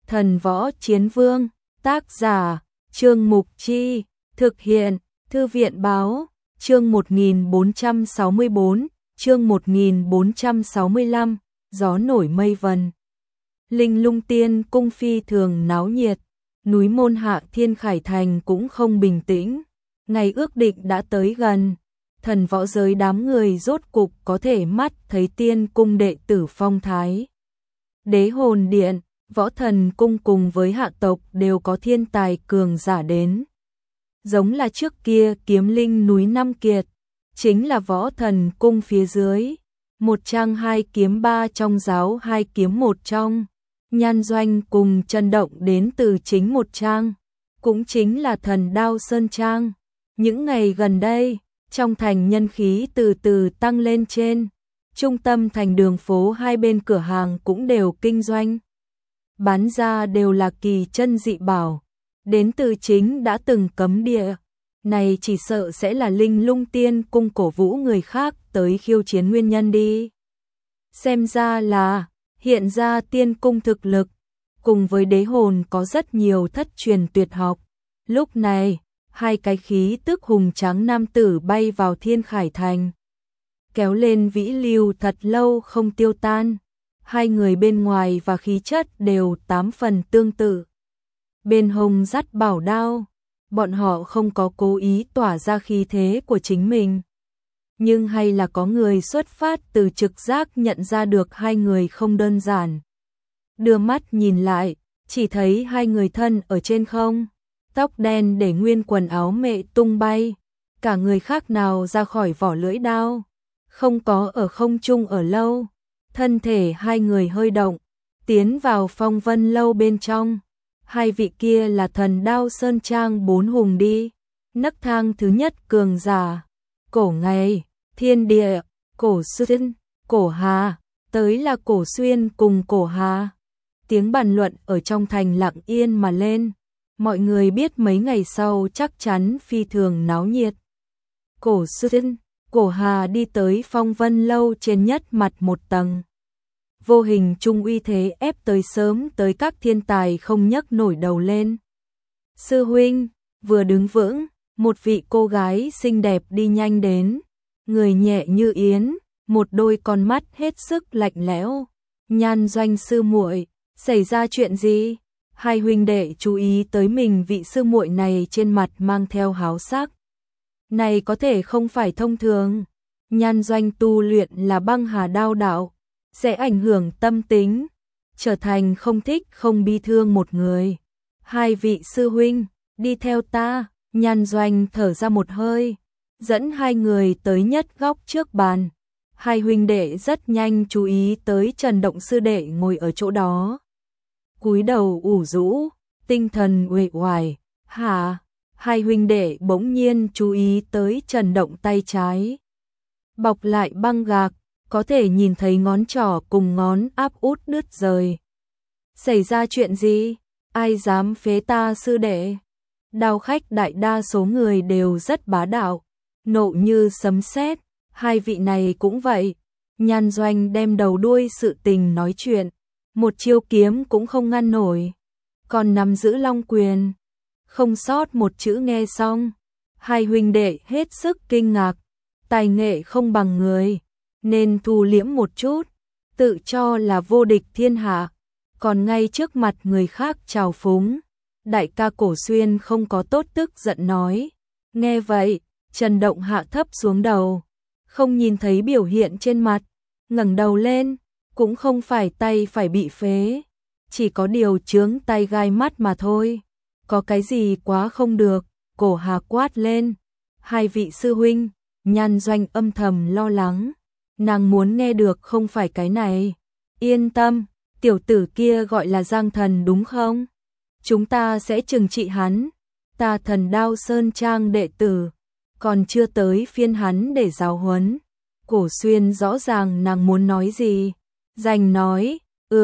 Thần Võ Chiến Vương, tác giả, Trương Mục Chi, thực hiện, Thư viện Báo, chương 1464, chương 1465, gió nổi mây vần. Linh Lung Tiên cung phi thường náo nhiệt, núi Môn Hạ Thiên Khải Thành cũng không bình tĩnh, ngày ước định đã tới gần. Thần võ giới đám người rốt cục có thể mắt thấy tiên cung đệ tử phong thái. Đế hồn điện, võ thần cung cùng với hạ tộc đều có thiên tài cường giả đến. Giống là trước kia kiếm linh núi Năm Kiệt, chính là võ thần cung phía dưới. Một trang hai kiếm ba trong giáo, hai kiếm một trong. Nhan Doanh cùng Trần Động đến từ chính một trang, cũng chính là Thần Đao Sơn Trang. Những ngày gần đây, trong thành nhân khí từ từ tăng lên trên, trung tâm thành đường phố hai bên cửa hàng cũng đều kinh doanh. Bán ra đều là kỳ chân dị bảo, đến từ chính đã từng cấm địa. Này chỉ sợ sẽ là Linh Lung Tiên cung cổ vũ người khác tới khiêu chiến nguyên nhân đi. Xem ra là hiện ra tiên cung thực lực, cùng với đế hồn có rất nhiều thất truyền tuyệt học. Lúc này, hai cái khí tức hùng tráng nam tử bay vào Thiên Khải Thành, kéo lên vĩ lưu thật lâu không tiêu tan. Hai người bên ngoài và khí chất đều 8 phần tương tự. Bên hông dắt bảo đao, bọn họ không có cố ý tỏa ra khí thế của chính mình, nhưng hay là có người xuất phát từ trực giác nhận ra được hai người không đơn giản. Đưa mắt nhìn lại, chỉ thấy hai người thân ở trên không, tóc đen để nguyên quần áo mệ tung bay, cả người khác nào ra khỏi vỏ lưỡi đao, không có ở không trung ở lâu. Thân thể hai người hơi động, tiến vào Phong Vân lâu bên trong. Hai vị kia là Thần Đao Sơn Trang 4 hùng đi, nấc thang thứ nhất cường giả, Cổ Ngày, Thiên Địa, Cổ Xuyên, Cổ Hà, tới là Cổ Xuyên cùng Cổ Hà. Tiếng bàn luận ở trong thành lặng yên mà lên, mọi người biết mấy ngày sau chắc chắn phi thường náo nhiệt. Cổ Xuyên, Cổ Hà đi tới Phong Vân lâu trên nhất mặt một tầng. Vô hình trung uy thế ép tới sớm tới các thiên tài không nhấc nổi đầu lên. Sư huynh, vừa đứng vững, một vị cô gái xinh đẹp đi nhanh đến, người nhẹ như yến, một đôi con mắt hết sức lạnh lẽo. Nhan Doanh sư muội, xảy ra chuyện gì? Hai huynh đệ chú ý tới mình vị sư muội này trên mặt mang theo háo sắc. Này có thể không phải thông thường. Nhan Doanh tu luyện là băng hà đao đạo, sẽ ảnh hưởng tâm tính, trở thành không thích không bi thương một người. Hai vị sư huynh, đi theo ta. Nhan Doanh thở ra một hơi, dẫn hai người tới nhất góc trước bàn. Hai huynh đệ rất nhanh chú ý tới Trần Động sư đệ ngồi ở chỗ đó, cúi đầu ủ rũ, tinh thần uể oải. Hả? Hai huynh đệ bỗng nhiên chú ý tới Trần Động tay trái bọc lại băng gạc, có thể nhìn thấy ngón trỏ cùng ngón áp út đứt rời. Xảy ra chuyện gì? Ai dám phế ta sư đệ? Đao khách đại đa số người đều rất bá đạo, nộ như sấm sét. Hai vị này cũng vậy. Nhan Doanh đem đầu đuôi sự tình nói chuyện, một chiêu kiếm cũng không ngăn nổi, còn nắm giữ long quyền, không sót một chữ. Nghe xong, hai huynh đệ hết sức kinh ngạc, tài nghệ không bằng người, nên thu liễm một chút, tự cho là vô địch thiên hạ, còn ngay trước mặt người khác trào phúng. Đại ca Cổ Xuyên không có tốt tức giận nói. Nghe vậy, Trần Động hạ thấp xuống đầu, không nhìn thấy biểu hiện trên mặt, ngẩng đầu lên, cũng không phải tay phải bị phế, chỉ có điều chướng tay gai mắt mà thôi. Có cái gì quá không được? Cổ Hà quát lên. Hai vị sư huynh. Nhan Doanh âm thầm lo lắng, nàng muốn nghe được không phải cái này. Yên tâm, tiểu tử kia gọi là Giang Thần đúng không? Chúng ta sẽ trừng trị hắn. Ta Thần Đao Sơn Trang đệ tử, còn chưa tới phiên hắn để giáo huấn. Cổ Xuyên rõ ràng nàng muốn nói gì, Danh nói.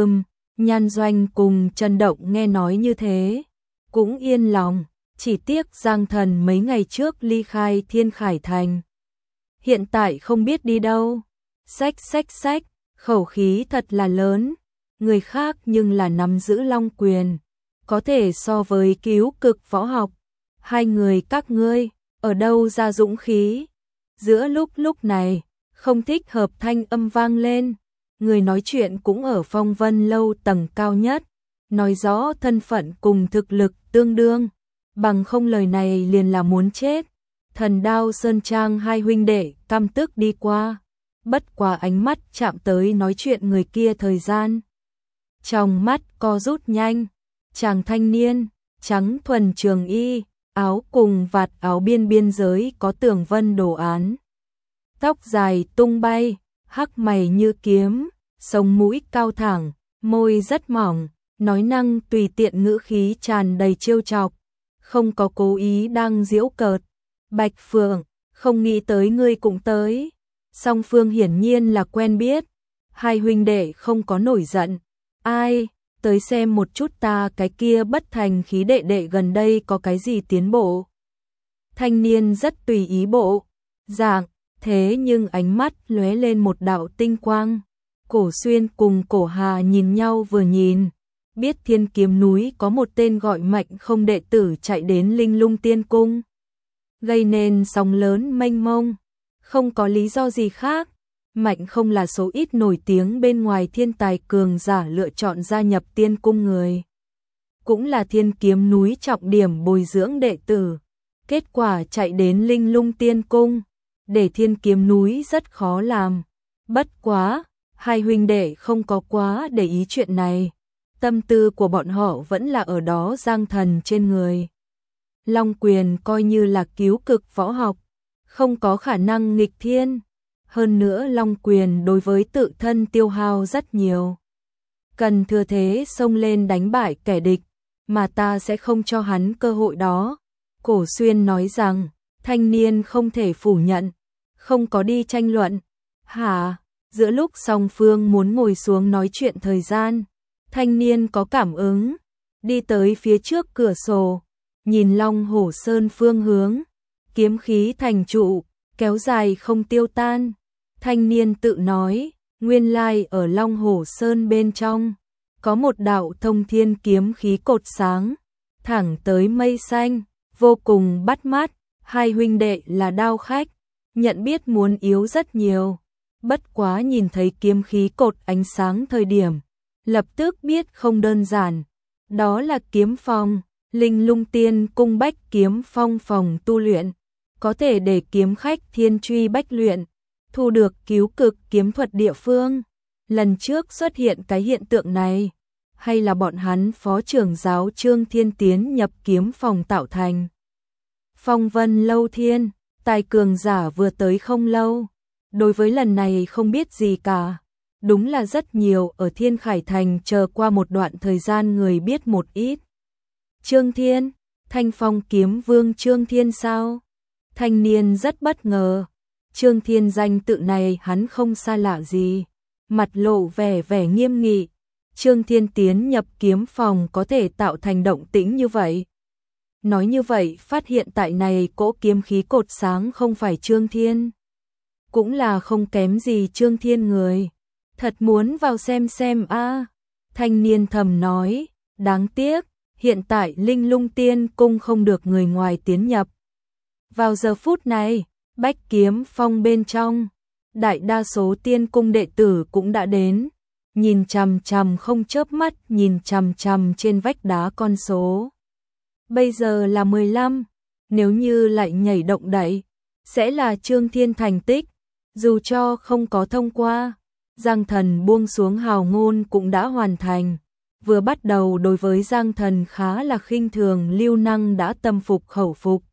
Nhan Doanh cùng Trần Động nghe nói như thế, cũng yên lòng. Chỉ tiếc Giang Thần mấy ngày trước ly khai Thiên Khải Thành, hiện tại không biết đi đâu. Xách, khẩu khí thật là lớn. người khác nhưng là nắm giữ long quyền, có thể so với cứu cực võ học. Hai người các ngươi, ở đâu ra dũng khí? Giữa lúc này, không thích hợp thanh âm vang lên, người nói chuyện cũng ở Phong Vân lâu tầng cao nhất, nói rõ thân phận cùng thực lực tương đương, bằng không lời này liền là muốn chết. Thần Đao Sơn Trang hai huynh đệ căm tức đi qua, bất quá ánh mắt chạm tới nói chuyện người kia thời gian. Trong mắt co rút nhanh, chàng thanh niên, trắng thuần trường y, áo cùng vạt áo biên biên giới có tường vân đồ án. Tóc dài tung bay, hắc mày như kiếm, sống mũi cao thẳng, môi rất mỏng, nói năng tùy tiện ngữ khí tràn đầy trêu chọc, không có cố ý đang giễu cợt. Bạch Phượng, không nghĩ tới ngươi cũng tới. Song phương hiển nhiên là quen biết, hai huynh đệ không có nổi giận. Ai, tới xem một chút ta cái kia bất thành khí đệ đệ gần đây có cái gì tiến bộ. Thanh niên rất tùy ý bộ dạng, thế nhưng ánh mắt lóe lên một đạo tinh quang. Cổ Xuyên cùng Cổ Hà nhìn nhau vừa nhìn, biết Thiên Kiếm núi có một tên gọi Mạnh Không đệ tử chạy đến Linh Lung Tiên Cung, gây nên sóng lớn mênh mông, không có lý do gì khác. Mạnh Không là số ít nổi tiếng bên ngoài thiên tài cường giả lựa chọn gia nhập Tiên Cung người, cũng là Thiên Kiếm núi trọng điểm bồi dưỡng đệ tử, kết quả chạy đến Linh Lung Tiên Cung, để Thiên Kiếm núi rất khó làm. Bất quá, hai huynh đệ không có quá để ý chuyện này, tâm tư của bọn họ vẫn là ở đó Giang Thần trên người. Long quyền coi như là cứu cực võ học, không có khả năng nghịch thiên. Hơn nữa long quyền đối với tự thân tiêu hao rất nhiều, cần thừa thế xông lên đánh bại kẻ địch, mà ta sẽ không cho hắn cơ hội đó. Cổ Xuyên nói rằng, thanh niên không thể phủ nhận, không có đi tranh luận. Hả? Giữa lúc song phương muốn ngồi xuống nói chuyện thời gian, thanh niên có cảm ứng, đi tới phía trước cửa sổ, nhìn Long Hổ Sơn phương hướng, kiếm khí thành trụ, kéo dài không tiêu tan. Thanh niên tự nói, nguyên lai ở Long Hổ Sơn bên trong, có một đạo thông thiên kiếm khí cột sáng, thẳng tới mây xanh, vô cùng bắt mắt. Hai huynh đệ là đao khách, nhận biết muốn yếu rất nhiều, bất quá nhìn thấy kiếm khí cột ánh sáng thời điểm, lập tức biết không đơn giản, đó là kiếm phong, Linh Lung Tiên Cung Bách Kiếm Phong phòng tu luyện, có thể để kiếm khách thiên truy bách luyện, thu được cứu cực kiếm thuật địa phương. Lần trước xuất hiện cái hiện tượng này, hay là bọn hắn phó trưởng giáo Trương Thiên Tiến nhập kiếm phòng tạo thành. Phong Vân lâu thiên, tài cường giả vừa tới không lâu, đối với lần này không biết gì cả. Đúng là rất nhiều ở Thiên Khải Thành chờ qua một đoạn thời gian người biết một ít. Trương Thiên, Thanh Phong kiếm vương Trương Thiên sao? Thanh niên rất bất ngờ. Trương Thiên danh tự này hắn không xa lạ gì, mặt lộ vẻ nghiêm nghị. Trương Thiên tiến nhập kiếm phòng có thể tạo thành động tĩnh như vậy. Nói như vậy, phát hiện tại này cỗ kiếm khí cột sáng không phải Trương Thiên, cũng là không kém gì Trương Thiên người. Thật muốn vào xem a. Thanh niên thầm nói, đáng tiếc, hiện tại Linh Lung Tiên Cung không được người ngoài tiến nhập. Vào giờ phút này, Bách Kiếm Phong bên trong, đại đa số Tiên Cung đệ tử cũng đã đến, nhìn chằm chằm không chớp mắt nhìn chằm chằm trên vách đá con số. Bây giờ là 15, nếu như lại nhảy động đậy, sẽ là Trương Thiên thành tích, dù cho không có thông qua. Giang Thần buông xuống hào ngôn cũng đã hoàn thành. Vừa bắt đầu đối với Giang Thần khá là khinh thường, Lưu Năng đã tâm phục khẩu phục.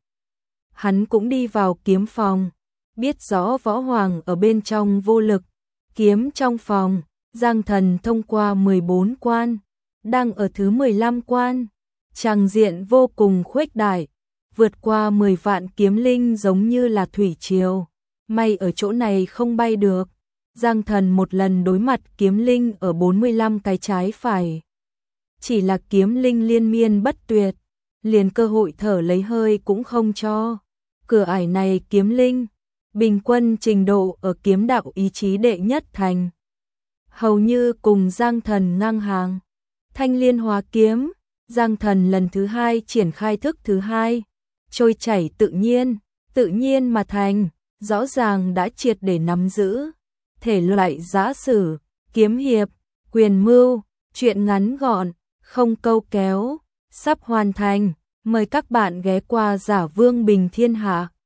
Hắn cũng đi vào kiếm phòng, biết rõ võ hoàng ở bên trong vô lực. Kiếm trong phòng, Giang Thần thông qua 14 quan, đang ở thứ 15 quan. Tràng diện vô cùng khuếch đại, vượt qua 10 vạn kiếm linh giống như là thủy triều. May ở chỗ này không bay được. Giang Thần một lần đối mặt kiếm linh ở 45 cái trái phải. Chỉ là kiếm linh liên miên bất tuyệt, liền cơ hội thở lấy hơi cũng không cho. Cửa ải này kiếm linh, bình quân trình độ ở kiếm đạo ý chí đệ nhất thành. hầu như cùng Giang Thần ngang hàng. Thanh Liên Hóa Kiếm, Giang Thần lần thứ hai triển khai thức thứ hai, trôi chảy tự nhiên mà thành, rõ ràng đã triệt để nắm giữ. Thể loại giã sử, kiếm hiệp, quyền mưu, truyện ngắn gọn, không câu kéo, sắp hoàn thành. Mời các bạn ghé qua Giả Vương Bình Thiên Hạ.